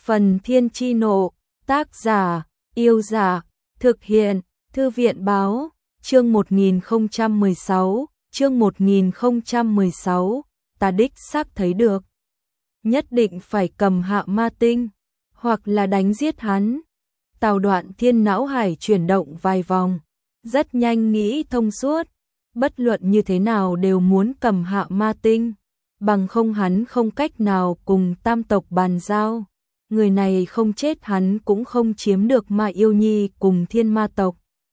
Phần Thiên Chi Nộ, tác giả, Yêu Giả, thực hiện, Thư viện Báo, chương 1016, ta đích xác thấy được. Nhất định phải cầm hạ ma tinh, hoặc là đánh giết hắn. Tào Đoạn Thiên não hải chuyển động vài vòng, rất nhanh nghĩ thông suốt, bất luận như thế nào đều muốn cầm hạ ma tinh, bằng không hắn không cách nào cùng tam tộc bàn giao. Người này không chết hắn cũng không chiếm được Ma Yêu Nhi cùng Thiên Ma tộc.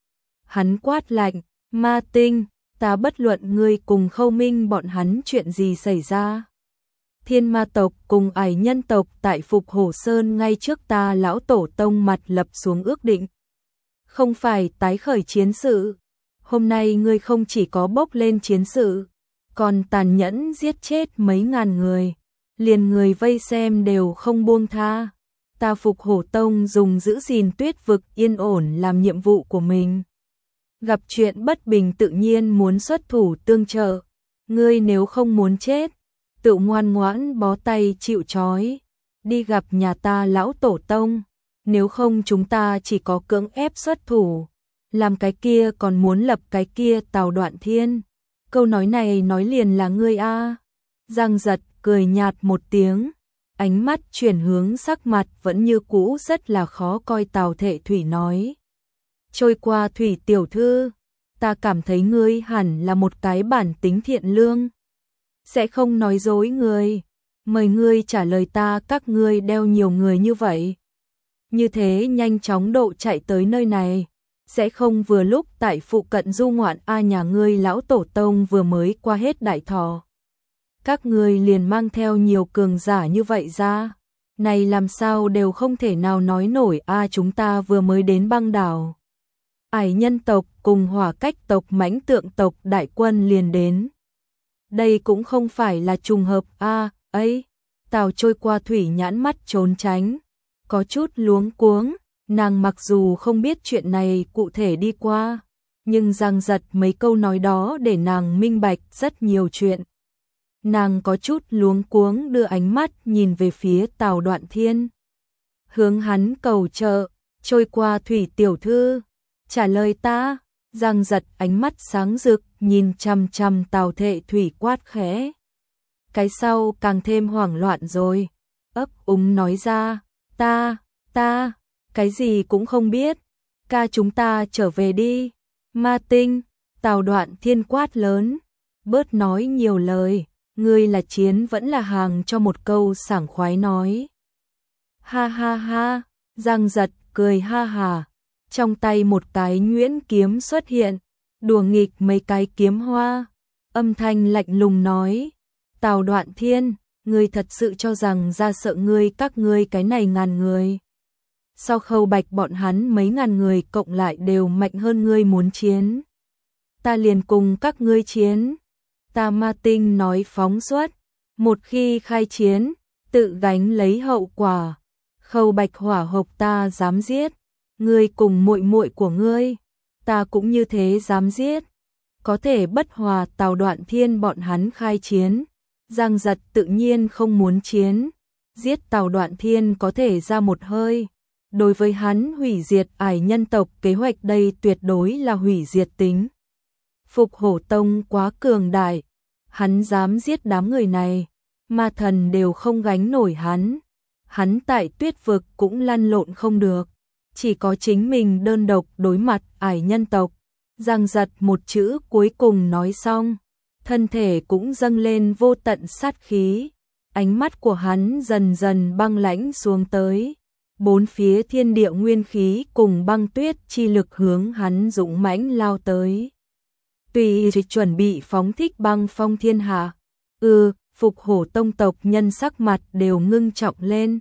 Hắn quát lạnh, ma tinh, ta bất luận ngươi cùng Khâu Minh bọn hắn chuyện gì xảy ra. Thiên Ma tộc cùng Ải Nhân tộc tại Phục Hổ Sơn ngay trước ta lão tổ tông mặt lập xuống ước định. Không phải tái khởi chiến sự. Hôm nay ngươi không chỉ có bốc lên chiến sự, còn tàn nhẫn giết chết mấy ngàn người. Liền người vây xem đều không buông tha. Ta Phục Hổ Tông dùng giữ gìn Tuyết vực yên ổn làm nhiệm vụ của mình. Gặp chuyện bất bình tự nhiên muốn xuất thủ tương trợ. Ngươi nếu không muốn chết, tự ngoan ngoãn bó tay chịu trói, đi gặp nhà ta lão tổ tông. Nếu không chúng ta chỉ có cưỡng ép xuất thủ, làm cái kia còn muốn lập cái kia. Tào Đoạn Thiên, câu nói này nói liền là ngươi a. Giang Giật cười nhạt một tiếng, ánh mắt chuyển hướng sắc mặt vẫn như cũ rất là khó coi. Tào Thệ Thủy nói, trôi qua Thủy tiểu thư, ta cảm thấy ngươi hẳn là một cái bản tính thiện lương, sẽ không nói dối người. Mời ngươi trả lời ta, các ngươi đeo nhiều người như vậy, như thế nhanh chóng độ chạy tới nơi này, sẽ không vừa lúc tại phụ cận du ngoạn a? Nhà ngươi lão tổ tông vừa mới qua hết đại thọ, các ngươi liền mang theo nhiều cường giả như vậy ra, này làm sao đều không thể nào nói nổi a. Chúng ta vừa mới đến băng đảo, Ải Nhân tộc cùng Hỏa Cách tộc Mãnh Tượng tộc đại quân liền đến. Đây cũng không phải là trùng hợp a. Ấy, Tào trôi qua Thủy nhãn mắt trốn tránh, có chút luống cuống. Nàng mặc dù không biết chuyện này cụ thể đi qua, nhưng Giang Giật mấy câu nói đó để nàng minh bạch rất nhiều chuyện. Nàng có chút luống cuống đưa ánh mắt nhìn về phía Tào Đoạn Thiên, hướng hắn cầu trợ, trôi qua Thủy tiểu thư, trả lời ta. Giang Giật ánh mắt sáng rực nhìn chằm chằm Tào Thệ Thủy quát khẽ. Cái sau càng thêm hoảng loạn rồi, ấp úng nói ra, ta, cái gì cũng không biết, ca chúng ta trở về đi. Ma tinh, Tào Đoạn Thiên quát lớn, bớt nói nhiều lời, ngươi là chiến vẫn là hàng, cho một câu sảng khoái nói. Ha ha ha, Giang Giật cười ha hà, trong tay một cái nhuyễn kiếm xuất hiện, đùa nghịch mấy cái kiếm hoa, âm thanh lạnh lùng nói, Tào Đoạn Thiên, ngươi thật sự cho rằng ra sợ ngươi các ngươi cái này ngàn người? Sau Khâu Bạch bọn hắn mấy ngàn người cộng lại đều mạnh hơn ngươi, muốn chiến, ta liền cùng các ngươi chiến. Ta ma tinh nói phóng xuất, một khi khai chiến, tự gánh lấy hậu quả. Khâu Bạch hỏa hộc ta dám giết, ngươi cùng muội muội của ngươi, ta cũng như thế dám giết. Có thể bất hòa Tào Đoạn Thiên bọn hắn khai chiến, Giang Giật tự nhiên không muốn chiến. Giết Tào Đoạn Thiên có thể ra một hơi, đối với hắn hủy diệt Ải Nhân tộc kế hoạch đây tuyệt đối là hủy diệt tính. Phục Hổ Tông quá cường đại, hắn dám giết đám người này, ma thần đều không gánh nổi hắn. Hắn tại Tuyết vực cũng lăn lộn không được, chỉ có chính mình đơn độc đối mặt Ải Nhân tộc. Giang Giật một chữ cuối cùng nói xong, thân thể cũng dâng lên vô tận sát khí, ánh mắt của hắn dần dần băng lãnh xuống tới. Bốn phía thiên địa nguyên khí cùng băng tuyết chi lực hướng hắn dũng mãnh lao tới. Tùy chuẩn bị phóng thích băng phong thiên hạ. Phục Hổ Tông tộc nhân sắc mặt đều ngưng trọng lên.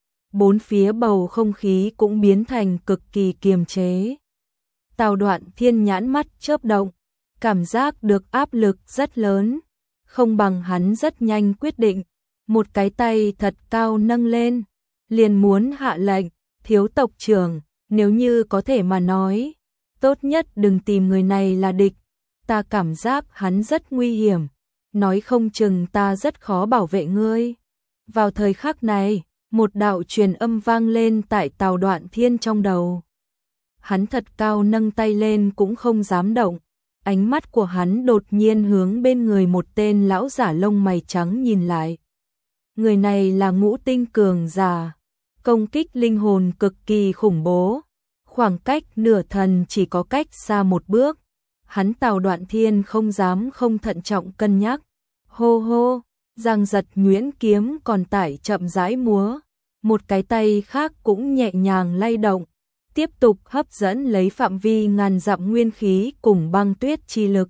Bốn phía bầu không khí cũng biến thành cực kỳ kiềm chế. Tào Đoạn Thiên nhãn mắt chớp động, cảm giác được áp lực rất lớn, không bằng hắn rất nhanh quyết định, một cái tay thật cao nâng lên, liền muốn hạ lệnh, thiếu tộc trưởng, nếu như có thể mà nói, tốt nhất đừng tìm người này là địch, ta cảm giác hắn rất nguy hiểm, nói không chừng ta rất khó bảo vệ ngươi. Vào thời khắc này, Một đạo truyền âm vang lên tại Tào Đoạn Thiên trong đầu. Hắn thật cao nâng tay lên cũng không dám động. Ánh mắt của hắn đột nhiên hướng bên người một tên lão giả lông mày trắng nhìn lại. Người này là Ngũ Tinh cường giả, công kích linh hồn cực kỳ khủng bố. Khoảng cách nửa thần chỉ có cách xa một bước. Hắn Tào Đoạn Thiên không dám không thận trọng cân nhắc. Hô hô, Giang Giật nhuyễn kiếm còn tải chậm rãi múa. Một cái tay khác cũng nhẹ nhàng lay động. Tiếp tục hấp dẫn lấy phạm vi ngàn dặm nguyên khí cùng băng tuyết chi lực.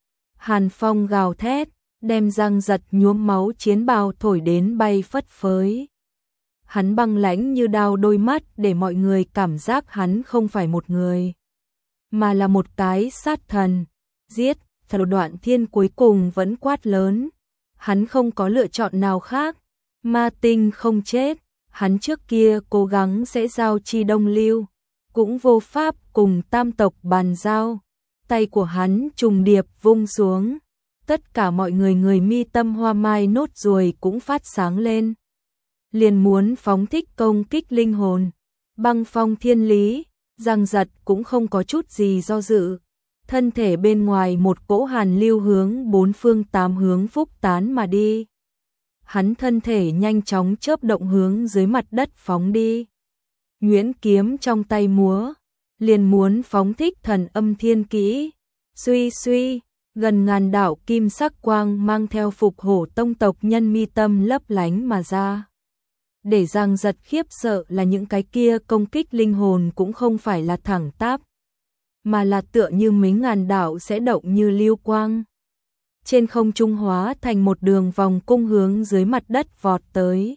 Hàn phong gào thét, đem Giang Giật nhuốm máu chiến bào thổi đến bay phất phới. Hắn băng lãnh như đao đôi mắt để mọi người cảm giác hắn không phải một người, mà là một cái sát thần. Giết, Tào Đoạn Thiên cuối cùng vẫn quát lớn. Hắn không có lựa chọn nào khác. Ma tinh không chết, hắn trước kia cố gắng sẽ giao chi Đông Lưu, cũng vô pháp cùng tam tộc bàn giao. Tay của hắn trùng điệp vung xuống. Tất cả mọi người mi tâm hoa mai nốt ruồi cũng phát sáng lên. Liền muốn phóng thích công kích linh hồn. Băng phong thiên lý, Giang Giật cũng không có chút gì do dự. Thân thể bên ngoài một cỗ hàn lưu hướng bốn phương tám hướng phúc tán mà đi. Hắn thân thể nhanh chóng chớp động hướng dưới mặt đất phóng đi. Nhuyễn kiếm trong tay múa, liền muốn phóng thích thần âm thiên kỹ. Suy suy, gần ngàn đạo kim sắc quang mang theo Phục Hổ tông tộc nhân mi tâm lấp lánh mà ra. Để Giang Giật khiếp sợ là những cái kia công kích linh hồn cũng không phải là thẳng tắp, mà là tựa như mấy ngàn đạo sẽ động như lưu quang. Trên không trung hóa thành một đường vòng cung hướng dưới mặt đất vọt tới.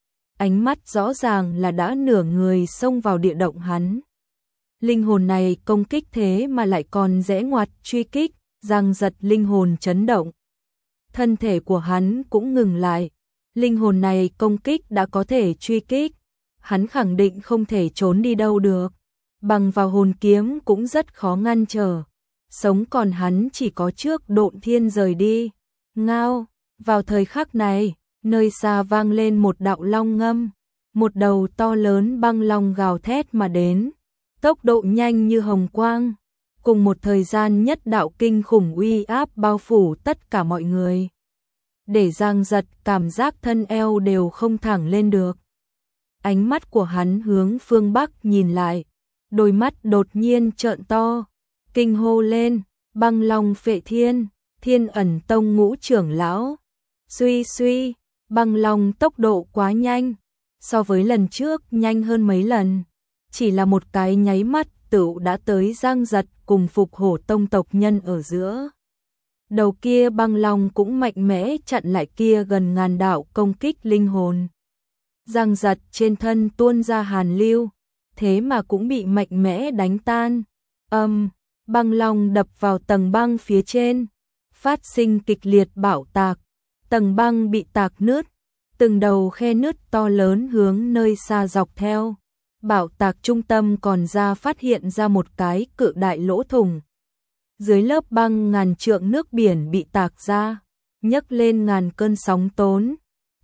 Ánh mắt rõ ràng là đã nửa người xông vào địa động hắn. Linh hồn này công kích thế mà lại còn rẽ ngoặt truy kích. Giang Giật linh hồn chấn động. Thân thể của hắn cũng ngừng lại. Linh hồn này công kích đã có thể truy kích. Hắn khẳng định không thể trốn đi đâu được. Bằng vào hồn kiếm cũng rất khó ngăn trở. Sống còn hắn chỉ có trước Độn Thiên rời đi. Ngao, vào thời khắc này, nơi xa vang lên một đạo long ngâm. Một đầu to lớn băng long gào thét mà đến. Tốc độ nhanh như hồng quang. Cùng một thời gian nhất đạo kinh khủng uy áp bao phủ tất cả mọi người. Để Giang Giật cảm giác thân eo đều không thẳng lên được. Ánh mắt của hắn hướng phương Bắc nhìn lại. Đôi mắt đột nhiên trợn to. Kinh hô lên, băng long phệ thiên, Thiên Ẩn Tông ngũ trưởng lão. Suy suy, băng long tốc độ quá nhanh. So với lần trước nhanh hơn mấy lần. Chỉ là một cái nháy mắt tựu đã tới Giang Giật cùng Phục Hổ tông tộc nhân ở giữa. Đầu kia băng long cũng mạnh mẽ chặn lại kia gần ngàn đạo công kích linh hồn. Giang Giật trên thân tuôn ra hàn lưu, thế mà cũng bị mạnh mẽ đánh tan. Băng long đập vào tầng băng phía trên, phát sinh kịch liệt bạo tạc. Tầng băng bị tạc nứt, từng đầu khe nứt to lớn hướng nơi xa dọc theo. Bạo tạc trung tâm còn phát hiện ra một cái cự đại lỗ thủng. Dưới lớp băng ngàn trượng nước biển bị tạc ra, nhấc lên ngàn cơn sóng tốn.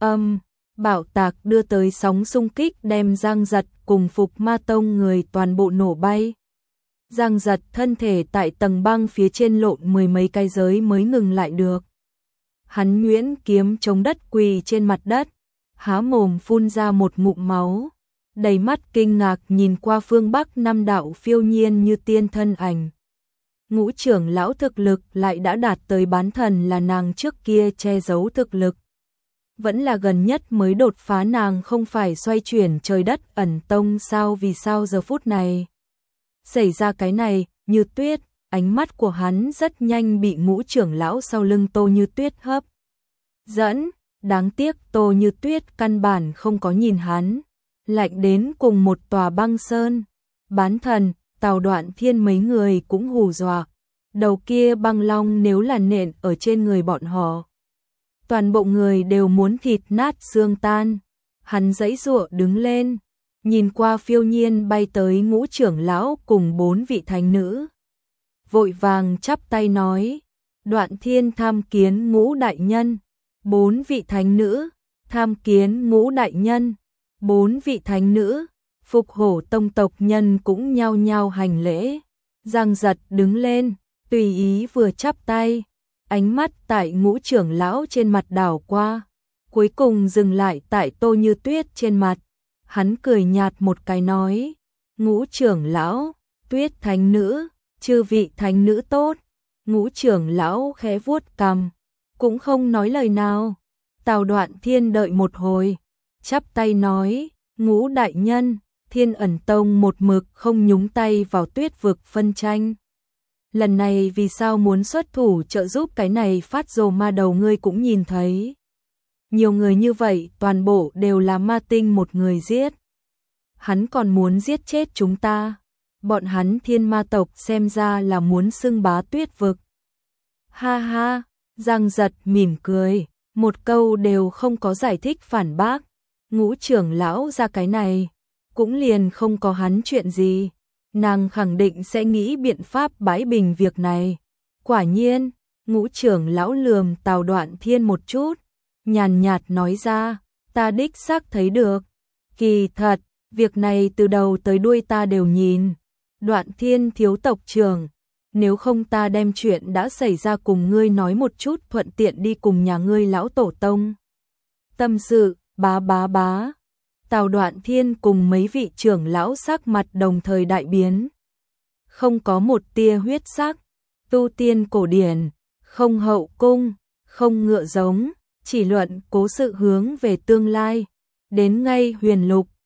Bạo tạc đưa tới sóng xung kích đem Giang Giật cùng Phục Ma Tông người toàn bộ nổ bay. Giang Giật thân thể tại tầng băng phía trên lộn mười mấy cái giới mới ngừng lại được. Hắn nhuyễn kiếm chống đất quỳ trên mặt đất, há mồm phun ra một ngụm máu. Đầy mắt kinh ngạc nhìn qua phương Bắc năm đạo phiêu nhiên như tiên thân ảnh. Ngũ trưởng lão thực lực lại đã đạt tới bán thần là nàng trước kia che giấu thực lực. Vẫn là gần nhất mới đột phá nàng không phải xoay chuyển trời đất ẩn tông sao vì sao giờ phút này. Xảy ra cái này, Như Tuyết, ánh mắt của hắn rất nhanh bị ngũ trưởng lão sau lưng Tô Như Tuyết hấp dẫn. Đáng tiếc Tô Như Tuyết căn bản không có nhìn hắn. Lạnh đến cùng một tòa băng sơn. Bán thần, Tào Đoạn Thiên mấy người cũng hù dọa. Đầu kia băng long nếu là nện ở trên người bọn họ, toàn bộ người đều muốn thịt nát xương tan. Hắn giãy giụa đứng lên, nhìn qua phiêu nhiên bay tới ngũ trưởng lão cùng 4 vị thánh nữ. Vội vàng chắp tay nói, Đoạn Thiên tham kiến ngũ đại nhân. 4 vị thánh nữ, tham kiến ngũ đại nhân. 4 vị thánh nữ, Phục Hổ tông tộc nhân cũng nhao nhao hành lễ. Giang Giật đứng lên, tùy ý vừa chắp tay, ánh mắt tại Ngũ trưởng lão trên mặt đảo qua, cuối cùng dừng lại tại Tô Như Tuyết trên mặt. Hắn cười nhạt một cái nói, Ngũ trưởng lão, Tuyết thánh nữ, chư vị thánh nữ tốt. Ngũ trưởng lão khẽ vuốt cằm, cũng không nói lời nào. Tào Đoạn Thiên đợi một hồi, chắp tay nói, Ngũ đại nhân, Thiên Ẩn Tông một mực không nhúng tay vào Tuyết vực phân tranh. Lần này vì sao muốn xuất thủ trợ giúp cái này phát rồ ma đầu, ngươi cũng nhìn thấy. Nhiều người như vậy toàn bộ đều là ma tinh một người giết. Hắn còn muốn giết chết chúng ta. Bọn hắn Thiên Ma tộc xem ra là muốn xưng bá Tuyết vực. Ha ha, Giang Giật mỉm cười, một câu đều không có giải thích phản bác. Ngũ trưởng lão ra cái này, cũng liền không có hắn chuyện gì. Nàng khẳng định sẽ nghĩ biện pháp bãi bình việc này. Quả nhiên, Ngũ trưởng lão lườm Tào Đoạn Thiên một chút, nhàn nhạt nói ra, ta đích xác thấy được. Kỳ thật, việc này từ đầu tới đuôi ta đều nhìn. Đoạn Thiên thiếu tộc trưởng, nếu không ta đem chuyện đã xảy ra cùng ngươi nói một chút, thuận tiện đi cùng nhà ngươi lão tổ tông tâm sự. Bá. Tào Đoạn Thiên cùng mấy vị trưởng lão sắc mặt đồng thời đại biến. Không có một tia huyết sắc, tu tiên cổ điển, không hậu cung, không ngựa giống, chỉ luận cố sự hướng về tương lai. Đến ngay Huyền Lục,